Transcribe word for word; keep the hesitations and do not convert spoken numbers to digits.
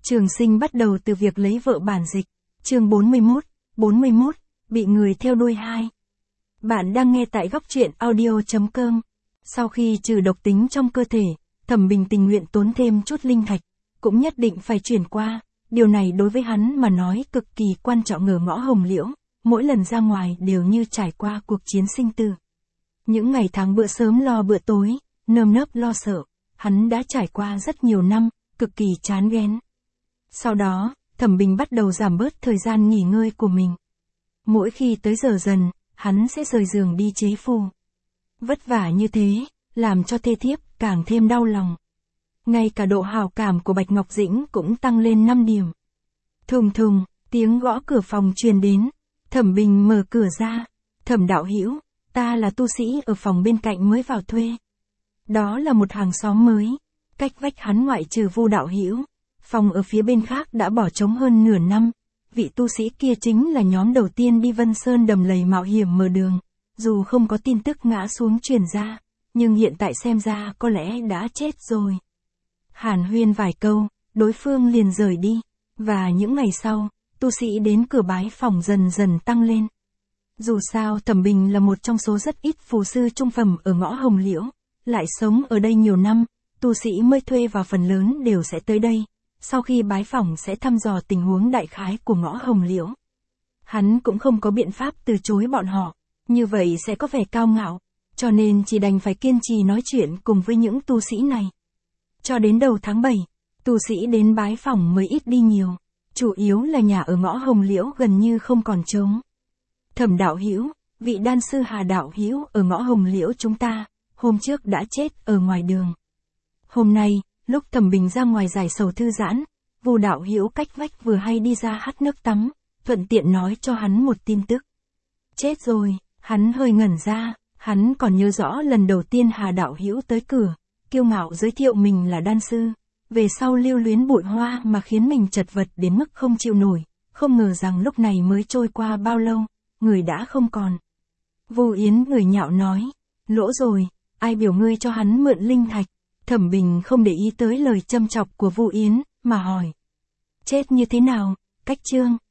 Trường Sinh bắt đầu từ việc lấy vợ bản dịch. Chương bốn mươi mốt, bốn mươi mốt, bị người theo đuôi hai. Bạn đang nghe tại góc truyện audio chấm com. Sau khi trừ độc tính trong cơ thể, Thẩm Bình tình nguyện tốn thêm chút linh thạch, cũng nhất định phải chuyển qua, điều này đối với hắn mà nói cực kỳ quan trọng. Ở ngõ Hồng Liễu, mỗi lần ra ngoài đều như trải qua cuộc chiến sinh tử. Những ngày tháng bữa sớm lo bữa tối, nơm nớp lo sợ, hắn đã trải qua rất nhiều năm, cực kỳ chán ghét. Sau đó, Thẩm Bình bắt đầu giảm bớt thời gian nghỉ ngơi của mình. Mỗi khi tới giờ dần, hắn sẽ rời giường đi chế phù. Vất vả như thế, làm cho thê thiếp càng thêm đau lòng. Ngay cả độ hào cảm của Bạch Ngọc Dĩnh cũng tăng lên năm điểm. Thùng thùng, tiếng gõ cửa phòng truyền đến. Thẩm Bình mở cửa ra. Thẩm đạo hữu, ta là tu sĩ ở phòng bên cạnh mới vào thuê. Đó là một hàng xóm mới. Cách vách hắn ngoại trừ Vu đạo hữu, phòng ở phía bên khác đã bỏ trống hơn nửa năm. Vị tu sĩ kia chính là nhóm đầu tiên đi Vân Sơn đầm lầy mạo hiểm mở đường. Dù không có tin tức ngã xuống truyền ra, nhưng hiện tại xem ra có lẽ đã chết rồi. Hàn huyên vài câu, đối phương liền rời đi. Và những ngày sau, tu sĩ đến cửa bái phòng dần dần tăng lên. Dù sao Thẩm Bình là một trong số rất ít phù sư trung phẩm ở ngõ Hồng Liễu, lại sống ở đây nhiều năm, tu sĩ mới thuê vào phần lớn đều sẽ tới đây. Sau khi bái phỏng sẽ thăm dò tình huống đại khái của ngõ Hồng Liễu. Hắn cũng không có biện pháp từ chối bọn họ, như vậy sẽ có vẻ cao ngạo, cho nên chỉ đành phải kiên trì nói chuyện cùng với những tu sĩ này. Cho đến đầu tháng bảy, tu sĩ đến bái phỏng mới ít đi nhiều, chủ yếu là nhà ở ngõ Hồng Liễu gần như không còn trống. Thẩm đạo hữu, vị đan sư Hà đạo hữu ở ngõ Hồng Liễu chúng ta, hôm trước đã chết ở ngoài đường. Hôm nay, lúc Thẩm Bình ra ngoài giải sầu thư giãn, Vu đạo hữu cách vách vừa hay đi ra hắt nước tắm, thuận tiện nói cho hắn một tin tức. Chết rồi, hắn hơi ngẩn ra, hắn còn nhớ rõ lần đầu tiên Hà đạo hữu tới cửa, kiêu ngạo giới thiệu mình là đan sư, về sau lưu luyến bụi hoa mà khiến mình chật vật đến mức không chịu nổi, không ngờ rằng lúc này mới trôi qua bao lâu, người đã không còn. Vu Yến người nhạo nói, lỗ rồi, ai biểu ngươi cho hắn mượn linh thạch. Thẩm Bình không để ý tới lời châm chọc của Vu Yến, mà hỏi. Chết như thế nào, cách chương,